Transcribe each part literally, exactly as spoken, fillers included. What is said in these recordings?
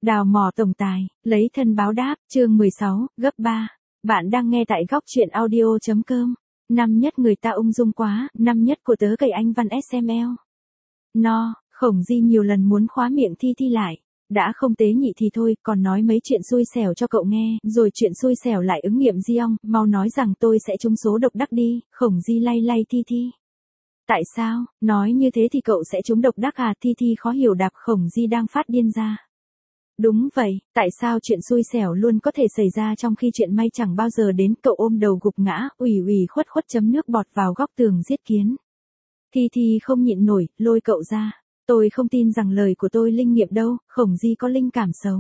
Đào mỏ tổng tài, lấy thân báo đáp, chương mười sáu, gấp ba. Bạn đang nghe tại góc truyện audio.com. Năm nhất người ta ung dung quá, năm nhất của tớ cậy anh văn ét em lờ. No, Khổng Di nhiều lần muốn khóa miệng Thi Thi lại. Đã không tế nhị thì thôi, còn nói mấy chuyện xui xẻo cho cậu nghe, rồi chuyện xui xẻo lại ứng nghiệm di ong, mau nói rằng tôi sẽ trúng số độc đắc đi, Khổng Di lay lay Thi Thi. Tại sao, nói như thế thì cậu sẽ trúng độc đắc à? Thi Thi khó hiểu đạp Khổng Di đang phát điên ra. Đúng vậy, tại sao chuyện xui xẻo luôn có thể xảy ra trong khi chuyện may chẳng bao giờ đến? Cậu ôm đầu gục ngã, ủy ủy khuất khuất chấm nước bọt vào góc tường giết kiến. Thi Thi không nhịn nổi, lôi cậu ra. Tôi không tin rằng lời của tôi linh nghiệm đâu, Khổng Di có linh cảm xấu.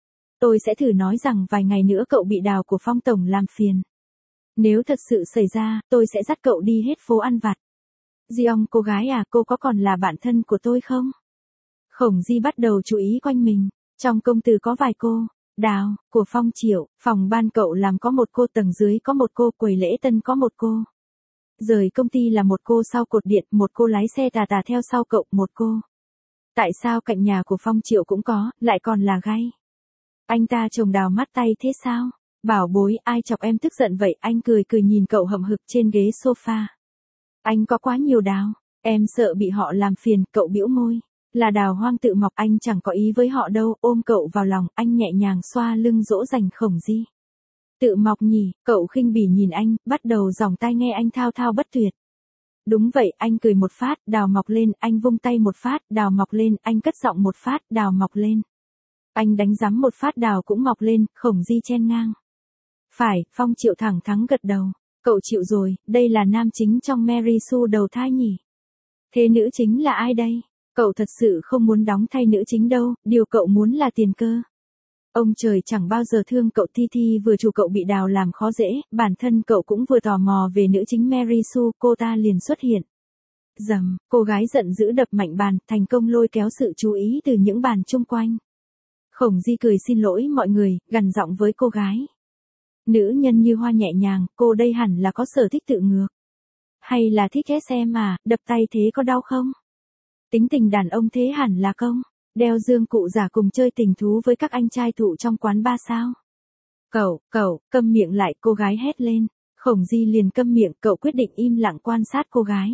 Tôi sẽ thử nói rằng vài ngày nữa cậu bị Đào của Phong Tổng làm phiền. Nếu thật sự xảy ra, tôi sẽ dắt cậu đi hết phố ăn vặt. Di ong cô gái à, cô có còn là bạn thân của tôi không? Khổng Di bắt đầu chú ý quanh mình. Trong công tử có vài cô, Đào, của Phong Triệu, phòng ban cậu làm có một cô, tầng dưới có một cô, quầy lễ tân có một cô. Rời công ty là một cô, sau cột điện, một cô lái xe tà tà theo sau cậu, một cô. Tại sao cạnh nhà của Phong Triệu cũng có, lại còn là gay? Anh ta trồng Đào mắt tay thế sao? Bảo bối, ai chọc em tức giận vậy? Anh cười cười nhìn cậu hậm hực trên ghế sofa. Anh có quá nhiều Đào, em sợ bị họ làm phiền, cậu bĩu môi. Là Đào hoang tự mọc, anh chẳng có ý với họ đâu, ôm cậu vào lòng, anh nhẹ nhàng xoa lưng dỗ dành Khổng Di. Tự mọc nhỉ, cậu khinh bỉ nhìn anh, bắt đầu giỏng tai nghe anh thao thao bất tuyệt. Đúng vậy, anh cười một phát, Đào mọc lên, anh vung tay một phát, Đào mọc lên, anh cất giọng một phát, Đào mọc lên. Anh đánh giấm một phát, Đào cũng mọc lên, Khổng Di chen ngang. Phải, Phong Triệu thẳng thắn gật đầu, cậu chịu rồi, đây là nam chính trong Mary Sue đầu thai nhỉ? Thế nữ chính là ai đây? Cậu thật sự không muốn đóng thay nữ chính đâu, điều cậu muốn là tiền cơ. Ông trời chẳng bao giờ thương cậu. Thi Thi vừa chủ cậu bị Đào làm khó dễ, bản thân cậu cũng vừa tò mò về nữ chính Mary Sue, cô ta liền xuất hiện. Dầm, cô gái giận dữ đập mạnh bàn, thành công lôi kéo sự chú ý từ những bàn chung quanh. Khổng Di cười xin lỗi mọi người, gằn giọng với cô gái. Nữ nhân như hoa nhẹ nhàng, cô đây hẳn là có sở thích tự ngược. Hay là thích ét em à, đập tay thế có đau không? Tính tình đàn ông thế hẳn là công, đeo dương cụ giả cùng chơi tình thú với các anh trai thụ trong quán ba sao? Cậu, cậu, câm miệng lại, cô gái hét lên. Khổng Di liền câm miệng, cậu quyết định im lặng quan sát cô gái.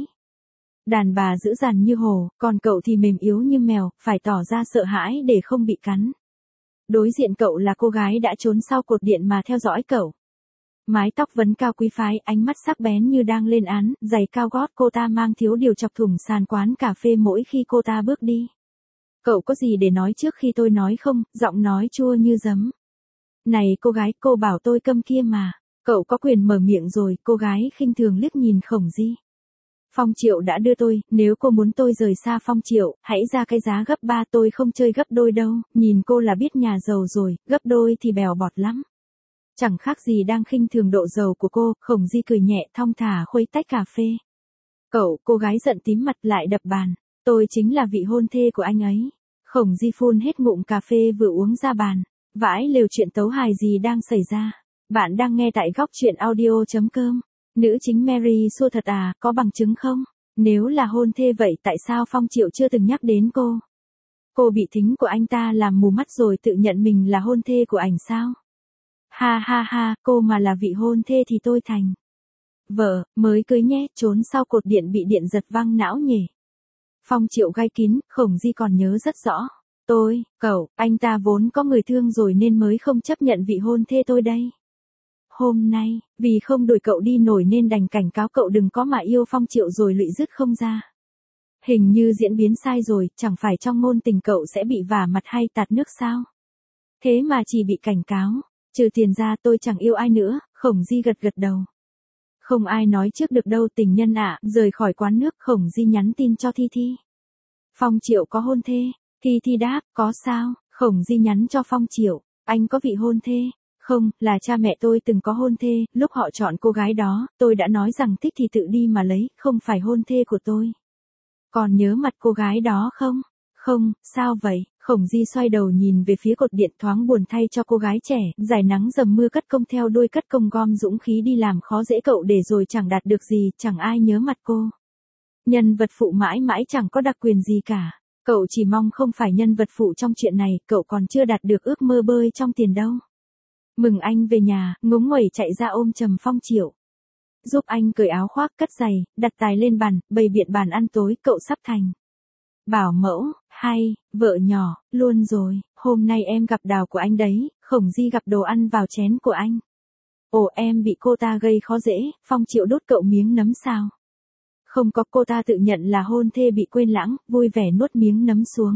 Đàn bà dữ dằn như hổ, còn cậu thì mềm yếu như mèo, phải tỏ ra sợ hãi để không bị cắn. Đối diện cậu là cô gái đã trốn sau cột điện mà theo dõi cậu. Mái tóc vấn cao quý phái, ánh mắt sắc bén như đang lên án, giày cao gót cô ta mang thiếu điều chọc thủng sàn quán cà phê mỗi khi cô ta bước đi. Cậu có gì để nói trước khi tôi nói không? Giọng nói chua như giấm. Này cô gái, cô bảo tôi câm kia mà. Cậu có quyền mở miệng rồi, cô gái khinh thường liếc nhìn Khổng Di. Phong Triệu đã đưa tôi, nếu cô muốn tôi rời xa Phong Triệu, hãy ra cái giá gấp ba, tôi không chơi gấp đôi đâu, nhìn cô là biết nhà giàu rồi, gấp đôi thì bèo bọt lắm. Chẳng khác gì đang khinh thường độ giàu của cô, Khổng Di cười nhẹ thong thả khuấy tách cà phê. Cậu, cô gái giận tím mặt lại đập bàn. Tôi chính là vị hôn thê của anh ấy. Khổng Di phun hết ngụm cà phê vừa uống ra bàn. Vãi lều, chuyện tấu hài gì đang xảy ra? Bạn đang nghe tại góc truyện audio.com. Nữ chính Mary Sue thật à, có bằng chứng không? Nếu là hôn thê vậy tại sao Phong Triệu chưa từng nhắc đến cô? Cô bị thính của anh ta làm mù mắt rồi tự nhận mình là hôn thê của ảnh sao? Ha ha ha, cô mà là vị hôn thê thì tôi thành vợ, mới cưới nhé, trốn sau cột điện bị điện giật văng não nhỉ. Phong Triệu gai kín, Khổng Di còn nhớ rất rõ. Tôi, cậu, anh ta vốn có người thương rồi nên mới không chấp nhận vị hôn thê tôi đây. Hôm nay, vì không đuổi cậu đi nổi nên đành cảnh cáo cậu đừng có mà yêu Phong Triệu rồi lụy dứt không ra. Hình như diễn biến sai rồi, chẳng phải trong ngôn tình cậu sẽ bị vả mặt hay tạt nước sao? Thế mà chỉ bị cảnh cáo. Trừ tiền ra tôi chẳng yêu ai nữa, Khổng Di gật gật đầu. Không ai nói trước được đâu tình nhân ạ, rời khỏi quán nước, Khổng Di nhắn tin cho Thi Thi. Phong Triệu có hôn thê? Thi Thi đáp, có sao? Khổng Di nhắn cho Phong Triệu, anh có vị hôn thê? Không, là cha mẹ tôi từng có hôn thê, lúc họ chọn cô gái đó, tôi đã nói rằng thích thì tự đi mà lấy, không phải hôn thê của tôi. Còn nhớ mặt cô gái đó không? Không, sao vậy? Khổng Di xoay đầu nhìn về phía cột điện, thoáng buồn thay cho cô gái trẻ, dài nắng dầm mưa cất công theo đuôi cất công gom dũng khí đi làm khó dễ cậu để rồi chẳng đạt được gì, chẳng ai nhớ mặt cô. Nhân vật phụ mãi mãi chẳng có đặc quyền gì cả. Cậu chỉ mong không phải nhân vật phụ trong chuyện này, cậu còn chưa đạt được ước mơ bơi trong tiền đâu. Mừng anh về nhà, ngúng nguẩy chạy ra ôm chầm Phong Triệu. Giúp anh cởi áo khoác, cất giày, đặt tài lên bàn, bày biện bàn ăn tối, cậu sắp thành bảo mẫu, hay, vợ nhỏ, luôn rồi, hôm nay em gặp đào của anh đấy, Khổng Di gặp đồ ăn vào chén của anh. Ồ, em bị cô ta gây khó dễ, Phong Triệu đốt cậu miếng nấm sao? Không có, cô ta tự nhận là hôn thê bị quên lãng, vui vẻ nuốt miếng nấm xuống.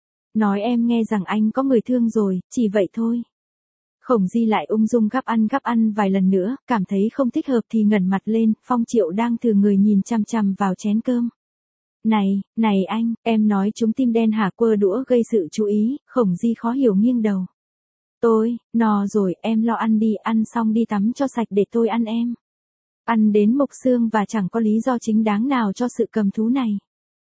Nói em nghe rằng anh có người thương rồi, chỉ vậy thôi. Khổng Di lại ung dung gắp ăn gắp ăn vài lần nữa, cảm thấy không thích hợp thì ngẩng mặt lên, Phong Triệu đang thừa người nhìn chằm chằm vào chén cơm. Này, này anh, em nói chúng tim đen hả? Quơ đũa gây sự chú ý, Khổng Di khó hiểu nghiêng đầu. Tôi, no rồi, em lo ăn đi, ăn xong đi tắm cho sạch để tôi ăn em. Ăn đến mục xương và chẳng có lý do chính đáng nào cho sự cầm thú này.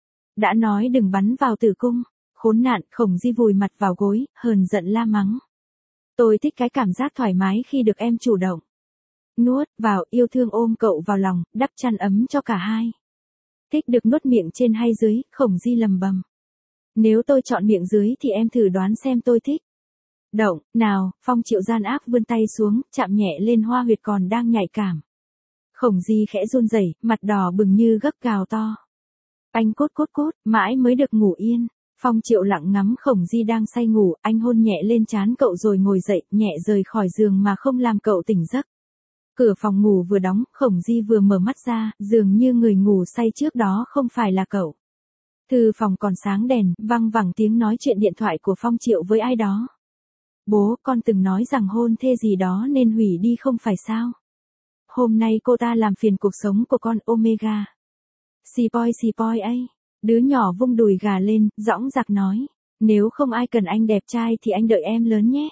Đã nói đừng bắn vào tử cung, khốn nạn, Khổng Di vùi mặt vào gối, hờn giận la mắng. Tôi thích cái cảm giác thoải mái khi được em chủ động. Nuốt vào, yêu thương ôm cậu vào lòng, đắp chăn ấm cho cả hai. Thích được nuốt miệng trên hay dưới, Khổng Di lầm bầm. Nếu tôi chọn miệng dưới thì em thử đoán xem tôi thích. Động, nào, Phong Triệu gian ác vươn tay xuống, chạm nhẹ lên hoa huyệt còn đang nhạy cảm. Khổng Di khẽ run rẩy, mặt đỏ bừng như gấc gào to. Anh cốt cốt cốt, mãi mới được ngủ yên. Phong Triệu lặng ngắm Khổng Di đang say ngủ, anh hôn nhẹ lên trán cậu rồi ngồi dậy, nhẹ rời khỏi giường mà không làm cậu tỉnh giấc. Cửa phòng ngủ vừa đóng, Khổng Di vừa mở mắt ra, dường như người ngủ say trước đó không phải là cậu. Thư phòng còn sáng đèn, văng vẳng tiếng nói chuyện điện thoại của Phong Triệu với ai đó. Bố, con từng nói rằng hôn thê gì đó nên hủy đi không phải sao? Hôm nay cô ta làm phiền cuộc sống của con Omega. Xì poi xì poi ấy. Đứa nhỏ vung đùi gà lên, dõng dạc nói. Nếu không ai cần anh đẹp trai thì anh đợi em lớn nhé.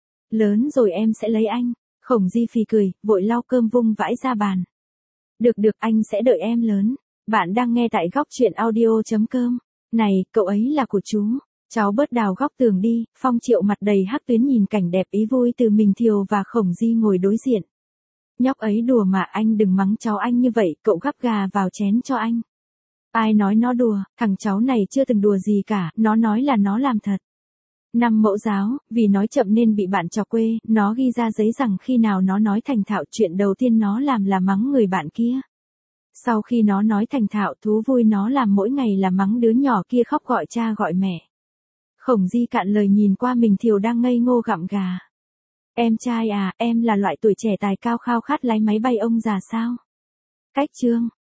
Lớn rồi em sẽ lấy anh. Khổng Di phì cười, vội lau cơm vung vãi ra bàn. Được được, anh sẽ đợi em lớn. Bạn đang nghe tại góc truyện audio chấm com. Này, cậu ấy là của chú. Cháu bớt đào góc tường đi. Phong Triệu mặt đầy hắc tuyến nhìn cảnh đẹp ý vui từ mình Thiều và Khổng Di ngồi đối diện. Nhóc ấy đùa mà, anh đừng mắng cháu anh như vậy, cậu gắp gà vào chén cho anh. Ai nói nó đùa, thằng cháu này chưa từng đùa gì cả, nó nói là nó làm thật. Năm mẫu giáo, vì nói chậm nên bị bạn trò quê, nó ghi ra giấy rằng khi nào nó nói thành thạo chuyện đầu tiên nó làm là mắng người bạn kia. Sau khi nó nói thành thạo, thú vui nó làm mỗi ngày là mắng đứa nhỏ kia khóc gọi cha gọi mẹ. Khổng Di cạn lời nhìn qua mình Thiều đang ngây ngô gặm gà. Em trai à, em là loại tuổi trẻ tài cao khao khát lái máy bay ông già sao? Cách chương.